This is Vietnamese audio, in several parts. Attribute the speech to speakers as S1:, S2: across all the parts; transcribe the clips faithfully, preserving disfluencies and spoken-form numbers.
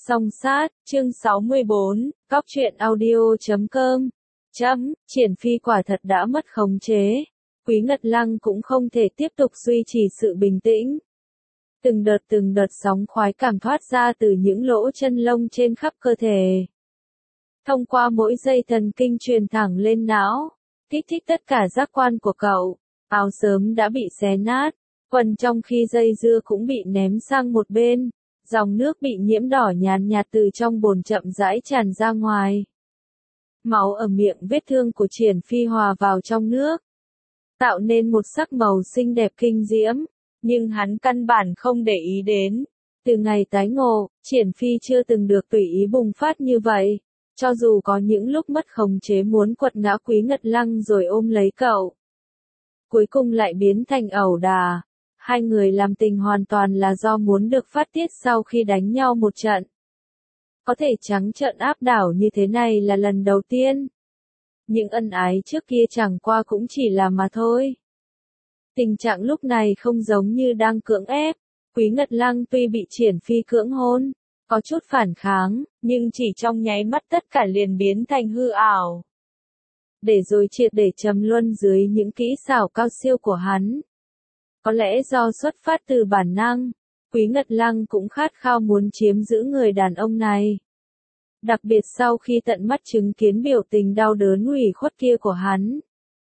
S1: Song sát, chương sáu mươi bốn, cóc truyện audio chấm com. Chấm, Triển Phi quả thật đã mất khống chế. Quý Ngật Lăng cũng không thể tiếp tục duy trì sự bình tĩnh. Từng đợt từng đợt sóng khoái cảm thoát ra từ những lỗ chân lông trên khắp cơ thể. Thông qua mỗi dây thần kinh truyền thẳng lên não, kích thích tất cả giác quan của cậu. Áo sớm đã bị xé nát, quần trong khi dây dưa cũng bị ném sang một bên. Dòng nước bị nhiễm đỏ nhàn nhạt từ trong bồn chậm rãi tràn ra ngoài. Máu ở miệng vết thương của Triển Phi hòa vào trong nước, tạo nên một sắc màu xinh đẹp kinh diễm, nhưng hắn căn bản không để ý đến. Từ ngày tái ngộ, Triển Phi chưa từng được tùy ý bùng phát như vậy, cho dù có những lúc mất khống chế muốn quật ngã Quý Ngật Lăng rồi ôm lấy cậu. Cuối cùng lại biến thành ẩu đả. Hai người làm tình hoàn toàn là do muốn được phát tiết sau khi đánh nhau một trận. Có thể trắng trợn áp đảo như thế này là lần đầu tiên. Những ân ái trước kia chẳng qua cũng chỉ là mà thôi. Tình trạng lúc này không giống như đang cưỡng ép. Quý Ngật Lăng tuy bị Triển Phi cưỡng hôn, có chút phản kháng, nhưng chỉ trong nháy mắt tất cả liền biến thành hư ảo. Để rồi triệt để trầm luân dưới những kỹ xảo cao siêu của hắn. Có lẽ do xuất phát từ bản năng, Quý Ngật Lăng cũng khát khao muốn chiếm giữ người đàn ông này. Đặc biệt sau khi tận mắt chứng kiến biểu tình đau đớn ủy khuất kia của hắn.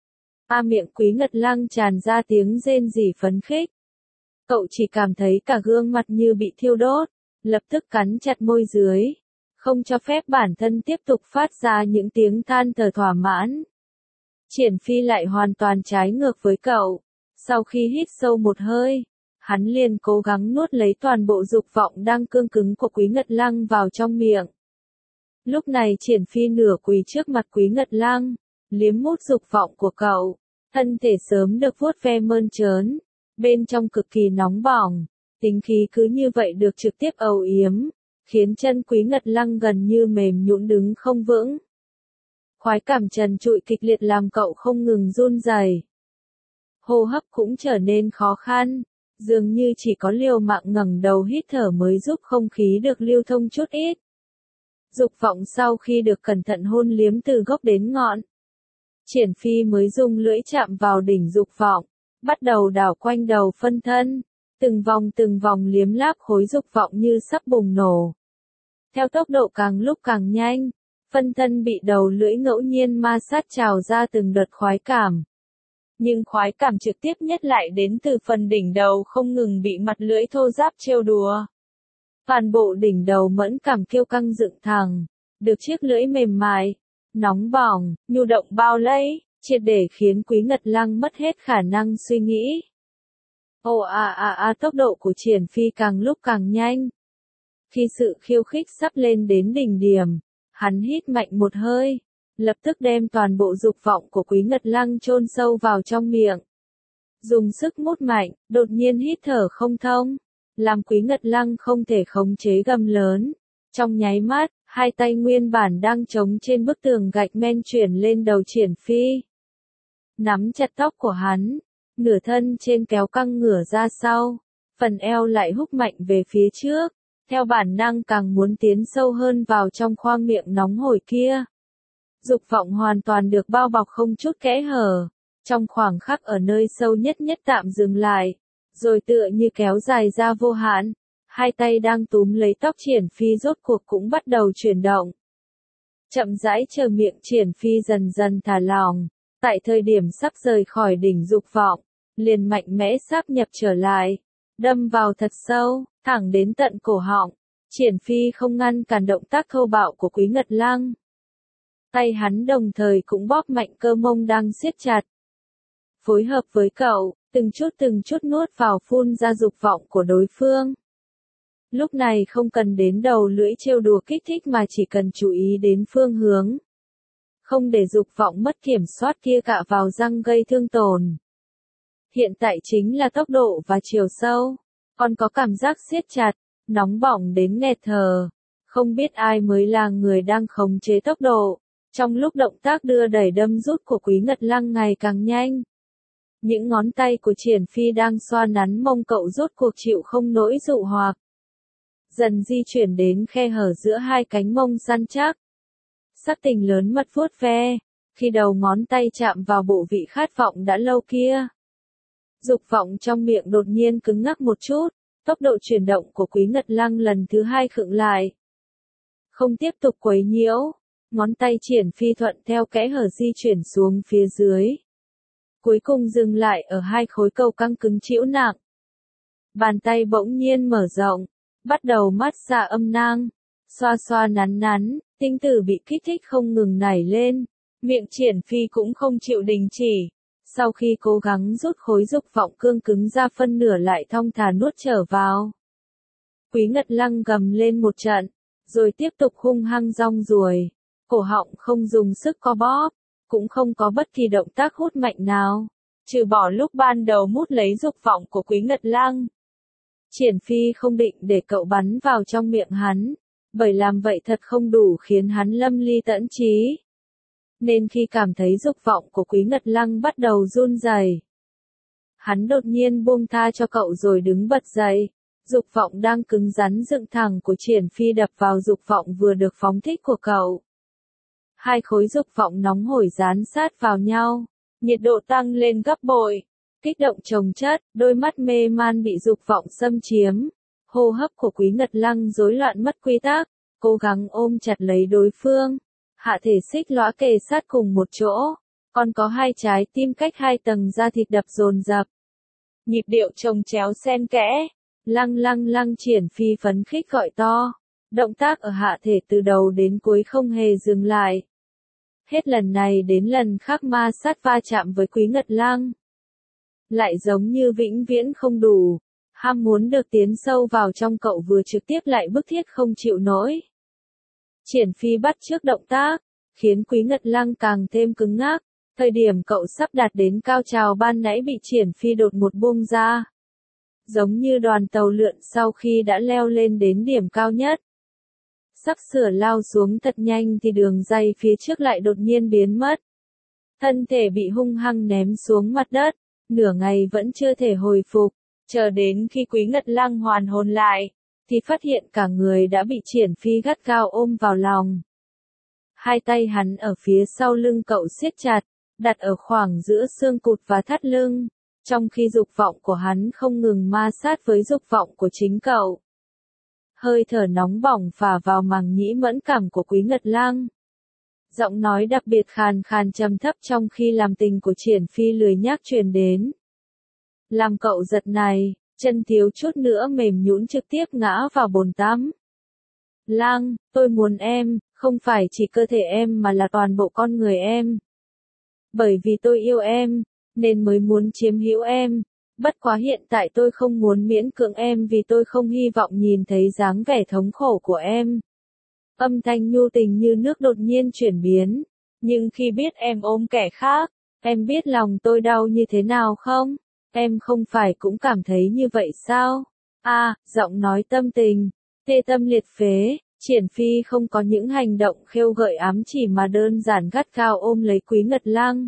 S1: A miệng Quý Ngật Lăng tràn ra tiếng rên rỉ phấn khích. Cậu chỉ cảm thấy cả gương mặt như bị thiêu đốt, lập tức cắn chặt môi dưới, không cho phép bản thân tiếp tục phát ra những tiếng than thở thỏa mãn. Triển Phi lại hoàn toàn trái ngược với cậu. Sau khi hít sâu một hơi, hắn liền cố gắng nuốt lấy toàn bộ dục vọng đang cương cứng của Quý Ngật Lăng vào trong miệng. Lúc này Triển Phi nửa quỳ trước mặt Quý Ngật Lăng, liếm mút dục vọng của cậu, thân thể sớm được vuốt ve mơn trớn, bên trong cực kỳ nóng bỏng, tính khí cứ như vậy được trực tiếp âu yếm, khiến chân Quý Ngật Lăng gần như mềm nhũn đứng không vững. Khoái cảm trần trụi kịch liệt làm cậu không ngừng run rẩy. Hô hấp cũng trở nên khó khăn, dường như chỉ có liều mạng ngẩng đầu hít thở mới giúp không khí được lưu thông chút ít. Dục vọng sau khi được cẩn thận hôn liếm từ gốc đến ngọn, Triển Phi mới dùng lưỡi chạm vào đỉnh dục vọng, bắt đầu đảo quanh đầu phân thân, từng vòng từng vòng liếm láp khối dục vọng như sắp bùng nổ. Theo tốc độ càng lúc càng nhanh, phân thân bị đầu lưỡi ngẫu nhiên ma sát trào ra từng đợt khoái cảm. Nhưng khoái cảm trực tiếp nhất lại đến từ phần đỉnh đầu không ngừng bị mặt lưỡi thô ráp trêu đùa. Toàn bộ đỉnh đầu mẫn cảm kiêu căng dựng thẳng, được chiếc lưỡi mềm mại, nóng bỏng, nhu động bao lấy, triệt để khiến Quý Ngật Lăng mất hết khả năng suy nghĩ. Ồ à à à tốc độ của Triển Phi càng lúc càng nhanh. Khi sự khiêu khích sắp lên đến đỉnh điểm, hắn hít mạnh một hơi. Lập tức đem toàn bộ dục vọng của Quý Ngật Lăng chôn sâu vào trong miệng. Dùng sức mút mạnh, đột nhiên hít thở không thông, làm Quý Ngật Lăng không thể khống chế gầm lớn. Trong nháy mắt, hai tay nguyên bản đang chống trên bức tường gạch men chuyển lên đầu Triển Phi. Nắm chặt tóc của hắn, nửa thân trên kéo căng ngửa ra sau, phần eo lại húc mạnh về phía trước, theo bản năng càng muốn tiến sâu hơn vào trong khoang miệng nóng hổi kia. Dục vọng hoàn toàn được bao bọc không chút kẽ hở, trong khoảng khắc ở nơi sâu nhất nhất tạm dừng lại, rồi tựa như kéo dài ra vô hạn, hai tay đang túm lấy tóc Triển Phi rốt cuộc cũng bắt đầu chuyển động. Chậm rãi chờ miệng Triển Phi dần dần thả lỏng, tại thời điểm sắp rời khỏi đỉnh dục vọng, liền mạnh mẽ sáp nhập trở lại, đâm vào thật sâu, thẳng đến tận cổ họng. Triển Phi không ngăn cản động tác thô bạo của Quý Ngật Lăng. Tay hắn đồng thời cũng bóp mạnh cơ mông đang siết chặt. Phối hợp với cậu, từng chút từng chút nuốt vào phun ra dục vọng của đối phương. Lúc này không cần đến đầu lưỡi trêu đùa kích thích mà chỉ cần chú ý đến phương hướng. Không để dục vọng mất kiểm soát kia cạ vào răng gây thương tổn. Hiện tại chính là tốc độ và chiều sâu, còn có cảm giác siết chặt, nóng bỏng đến nghẹt thở. Không biết ai mới là người đang khống chế tốc độ. Trong lúc động tác đưa đẩy đâm rút của Quý Ngật Lăng ngày càng nhanh, những ngón tay của Triển Phi đang xoa nắn mông cậu rốt cuộc chịu không nổi dụ hoặc. dần di chuyển đến khe hở giữa hai cánh mông săn chắc. Sắc tình lớn mật vuốt ve, khi đầu ngón tay chạm vào bộ vị khát vọng đã lâu kia. Dục vọng trong miệng đột nhiên cứng ngắc một chút, tốc độ chuyển động của Quý Ngật Lăng lần thứ hai khựng lại. Không tiếp tục quấy nhiễu, ngón tay Triển Phi thuận theo kẽ hở di chuyển xuống phía dưới. Cuối cùng dừng lại ở hai khối cầu căng cứng trĩu nặng. Bàn tay bỗng nhiên mở rộng, bắt đầu mát xa âm nang, xoa xoa nắn nắn, tinh tử bị kích thích không ngừng nảy lên, miệng Triển Phi cũng không chịu đình chỉ. Sau khi cố gắng rút khối dục vọng cương cứng ra phân nửa lại thong thả nuốt trở vào. Quý Ngật Lăng gầm lên một trận, rồi tiếp tục hung hăng rong ruồi, cổ họng không dùng sức co bóp, cũng không có bất kỳ động tác hút mạnh nào, trừ bỏ lúc ban đầu mút lấy dục vọng của Quý Ngật Lăng. Triển Phi không định để cậu bắn vào trong miệng hắn, bởi làm vậy thật không đủ khiến hắn lâm ly tẫn trí. Nên khi cảm thấy dục vọng của Quý Ngật Lăng bắt đầu run rẩy, hắn đột nhiên buông tha cho cậu rồi đứng bật dậy. Dục vọng đang cứng rắn dựng thẳng của Triển Phi đập vào dục vọng vừa được phóng thích của cậu. Hai khối dục vọng nóng hổi dán sát vào nhau, nhiệt độ tăng lên gấp bội, kích động chồng chất, đôi mắt mê man bị dục vọng xâm chiếm. Hô hấp của Quý Ngật Lăng rối loạn mất quy tắc, cố gắng ôm chặt lấy đối phương. Hạ thể xích lõa kề sát cùng một chỗ, còn có hai trái tim cách hai tầng da thịt đập dồn dập. Nhịp điệu chồng chéo xen kẽ, lăng lăng lăng Triển Phi phấn khích gọi to. Động tác ở hạ thể từ đầu đến cuối không hề dừng lại. Hết lần này đến lần khác ma sát va chạm với Quý Ngật Lăng. Lại giống như vĩnh viễn không đủ, ham muốn được tiến sâu vào trong cậu vừa trực tiếp lại bức thiết không chịu nổi. Triển Phi bắt chước động tác, khiến Quý Ngật Lăng càng thêm cứng ngắc. Thời điểm cậu sắp đạt đến cao trào ban nãy bị Triển Phi đột một buông ra. Giống như đoàn tàu lượn sau khi đã leo lên đến điểm cao nhất. Sắp sửa lao xuống thật nhanh thì đường ray phía trước lại đột nhiên biến mất. Thân thể bị hung hăng ném xuống mặt đất, nửa ngày vẫn chưa thể hồi phục. Chờ đến khi Quý Ngật Lăng hoàn hồn lại, thì phát hiện cả người đã bị Triển Phi gắt gao ôm vào lòng. Hai tay hắn ở phía sau lưng cậu siết chặt, đặt ở khoảng giữa xương cụt và thắt lưng, trong khi dục vọng của hắn không ngừng ma sát với dục vọng của chính cậu. Hơi thở nóng bỏng phả vào màng nhĩ mẫn cảm của Quý Ngật Lăng. Giọng nói đặc biệt khàn khàn trầm thấp trong khi làm tình của Triển Phi lười nhác truyền đến. Làm cậu giật này, chân thiếu chút nữa mềm nhũn trực tiếp ngã vào bồn tắm. Lăng, tôi muốn em, không phải chỉ cơ thể em mà là toàn bộ con người em. Bởi vì tôi yêu em, nên mới muốn chiếm hữu em. Bất quá hiện tại tôi không muốn miễn cưỡng em vì tôi không hy vọng nhìn thấy dáng vẻ thống khổ của em. Âm thanh nhu tình như nước đột nhiên chuyển biến. Nhưng khi biết em ôm kẻ khác, em biết lòng tôi đau như thế nào không? Em không phải cũng cảm thấy như vậy sao? À, giọng nói tâm tình, tê tâm liệt phế, Triển Phi không có những hành động khêu gợi ám chỉ mà đơn giản gắt gao ôm lấy Quý Ngật Lăng.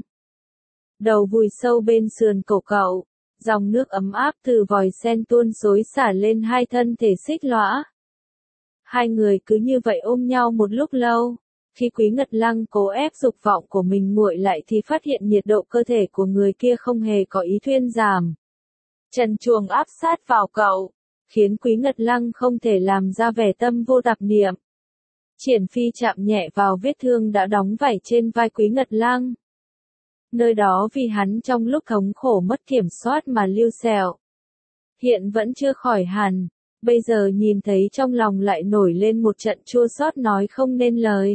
S1: Đầu vùi sâu bên sườn cổ cậu, dòng nước ấm áp từ vòi sen tuôn xối xả lên hai thân thể xích lõa. Hai người cứ như vậy ôm nhau một lúc lâu. Khi Quý Ngật Lăng cố ép dục vọng của mình nguội lại thì phát hiện nhiệt độ cơ thể của người kia không hề có ý thuyên giảm. Trần truồng áp sát vào cậu, khiến Quý Ngật Lăng không thể làm ra vẻ tâm vô tạp niệm. Triển Phi chạm nhẹ vào vết thương đã đóng vảy trên vai Quý Ngật Lăng. Nơi đó vì hắn trong lúc thống khổ mất kiểm soát mà lưu sẹo. Hiện vẫn chưa khỏi hẳn, bây giờ nhìn thấy trong lòng lại nổi lên một trận chua xót nói không nên lời.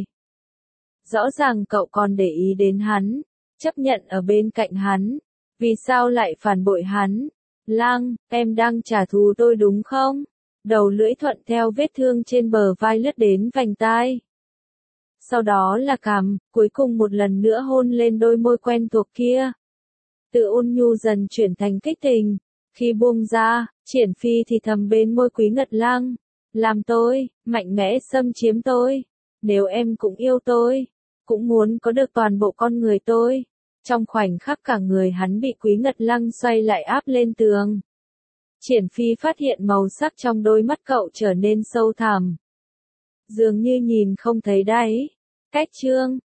S1: Rõ ràng cậu còn để ý đến hắn, chấp nhận ở bên cạnh hắn, vì sao lại phản bội hắn? Lăng, em đang trả thù tôi đúng không? Đầu lưỡi thuận theo vết thương trên bờ vai lướt đến vành tai. Sau đó là cằm, cuối cùng một lần nữa hôn lên đôi môi quen thuộc kia. Từ ôn nhu dần chuyển thành kích tình. Khi buông ra, Triển Phi thì thầm bên môi Quý Ngật Lăng. Làm tôi, mạnh mẽ xâm chiếm tôi. Nếu em cũng yêu tôi, cũng muốn có được toàn bộ con người tôi. Trong khoảnh khắc cả người hắn bị Quý Ngật Lăng xoay lại áp lên tường. Triển Phi phát hiện màu sắc trong đôi mắt cậu trở nên sâu thẳm. Dường như nhìn không thấy đáy. Cách chương